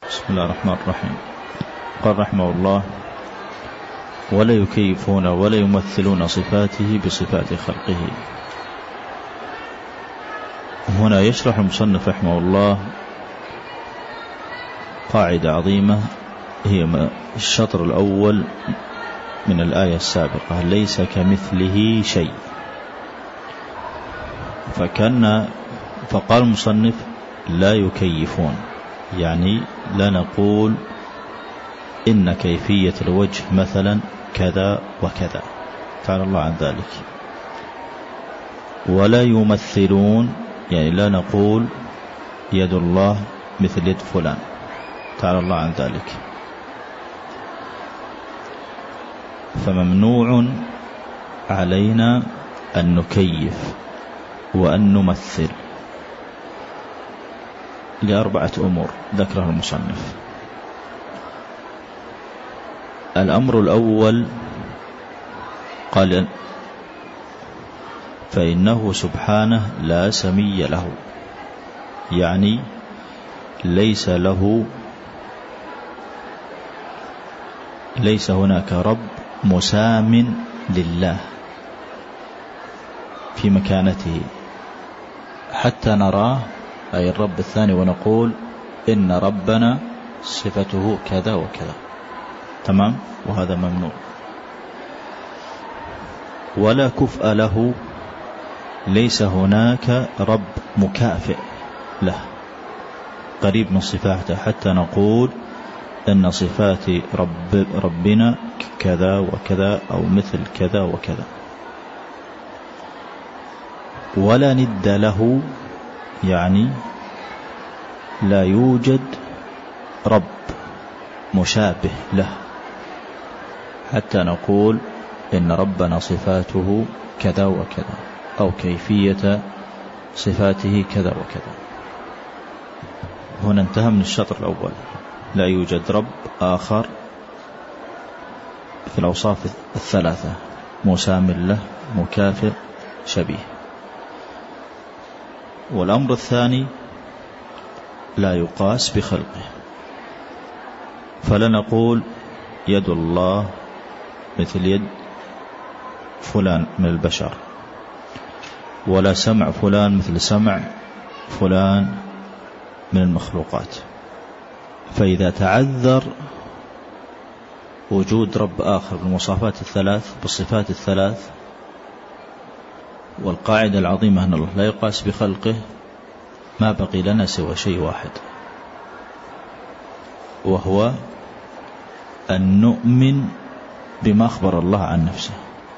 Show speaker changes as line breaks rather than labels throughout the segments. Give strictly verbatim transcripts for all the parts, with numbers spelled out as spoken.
بسم الله الرحمن الرحيم. قال رحمه الله: ولا يكيفون ولا يمثلون صفاته بصفات خلقه. هنا يشرح المصنف رحمه الله قاعدة عظيمة، هي الشطر الأول من الآية السابقة: ليس كمثله شيء. فكان فقال المصنف: لا يكيفون، يعني لا نقول إن كيفية الوجه مثلا كذا وكذا، تعالى الله عن ذلك. ولا يمثلون، يعني لا نقول يد الله مثل يد فلان، تعالى الله عن ذلك. فممنوع علينا أن نكيف وأن نمثل لأربعة أمور ذكرها المصنف. الأمر الأول قال: فإنه سبحانه لا سمي له، يعني ليس له ليس هناك رب مسام لله في مكانته حتى نراه، أي الرب الثاني، ونقول إن ربنا صفته كذا وكذا، تمام؟ وهذا ممنوع. ولا كفء له، ليس هناك رب مكافئ له قريب من صفاته حتى نقول إن صفات رب ربنا كذا وكذا أو مثل كذا وكذا. ولا ند له، يعني لا يوجد رب مشابه له حتى نقول إن ربنا صفاته كذا وكذا أو كيفية صفاته كذا وكذا. هنا انتهى من الشطر الأول: لا يوجد رب آخر في الأوصاف الثلاثة، مسام له، مكافئ، شبيه. والأمر الثاني: لا يقاس بخلقه، فلا نقول يد الله مثل يد فلان من البشر، ولا سمع فلان مثل سمع فلان من المخلوقات. فإذا تعذر وجود رب آخر بالمواصفات الثلاث بالصفات الثلاث، والقاعدة العظيمة أن الله لا يقاس بخلقه، ما بقي لنا سوى شيء واحد، وهو أن نؤمن بما أخبر الله عن نفسه.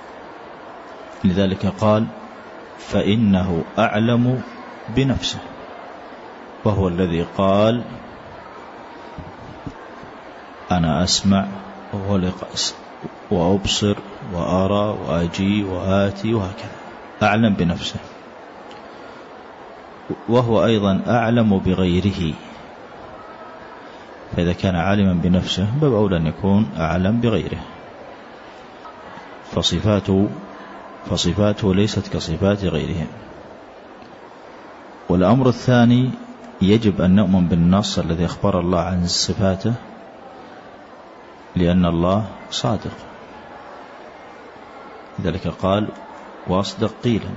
لذلك قال: فإنه أعلم بنفسه، وهو الذي قال: أنا أسمع وأبصر وأرى وأجي وآتي، وهكذا أعلم بنفسه. وهو أيضا أعلم بغيره، فإذا كان عالما بنفسه باب أولى أن يكون أعلم بغيره. فصفاته فصفاته ليست كصفات غيرهم. والأمر الثاني: يجب أن نؤمن بالنص الذي أخبر الله عن صفاته، لأن الله صادق، لذلك قال: وأصدق قيلا.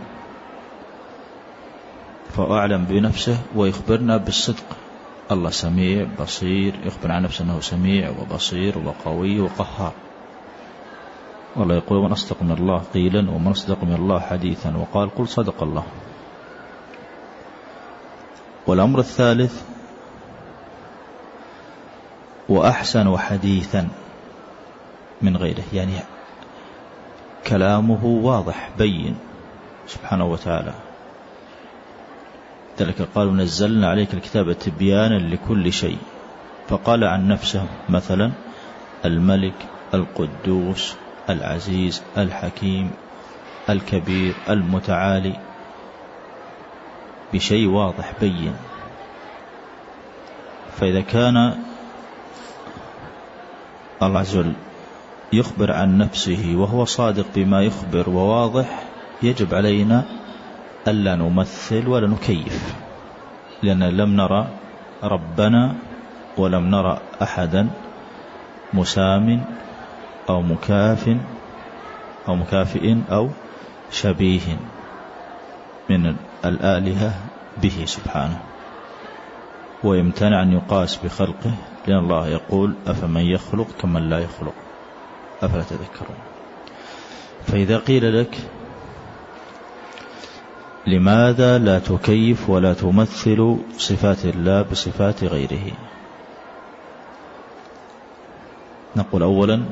فأعلم بنفسه ويخبرنا بالصدق. الله سميع بصير، يخبر عن نفسه أنه سميع وبصير وقوي وقهار. والله يقول: ومن أصدق من الله قيلا ومن أصدق من الله حديثا، وقال: قل صدق الله. والأمر الثالث: وأحسن حديثا من غيره، يعني كلامه واضح بين سبحانه وتعالى. ذلك قال: نزلنا عليك الكتاب تبيانا لكل شيء. فقال عن نفسه مثلا: الملك، القدوس، العزيز، الحكيم، الكبير، المتعالي، بشيء واضح بين. فإذا كان الله عز وجل يخبر عن نفسه وهو صادق بما يخبر وواضح، يجب علينا ألا نمثل ولا نكيف، لأن لم نرى ربنا ولم نرى أحدا مسام أو مكاف أو مكافئ أو شبيه من الآلهة به سبحانه، ويمتنع أن يقاس بخلقه، لأن الله يقول أفمن يخلق كمن لا يخلق أفلا تذكرون. فإذا قيل لك لماذا لا تكيف ولا تمثل صفات الله بصفات غيره، نقول أولا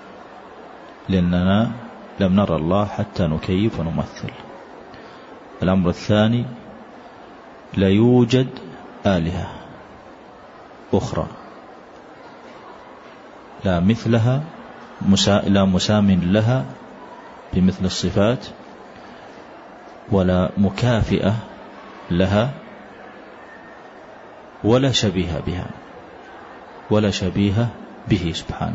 لأننا لم نرى الله حتى نكيف ونمثل. الأمر الثاني لا يوجد آلهة أخرى لا مثلها لا مسام لها بمثل الصفات ولا مكافئة لها ولا شبيه بها ولا شبيه به سبحانه،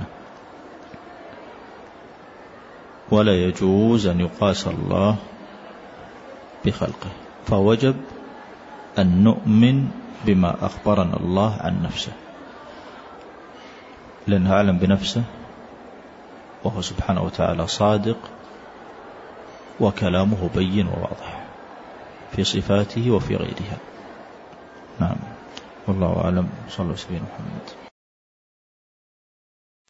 ولا يجوز أن يقاس الله بخلقه. فوجب أن نؤمن بما أخبرنا الله عن نفسه، لأنه أعلم بنفسه، وهو سبحانه وتعالى صادق، وكلامه بين وواضح في صفاته وفي غيرها. نعم، والله أعلم. صلى الله عليه وسلم محمد.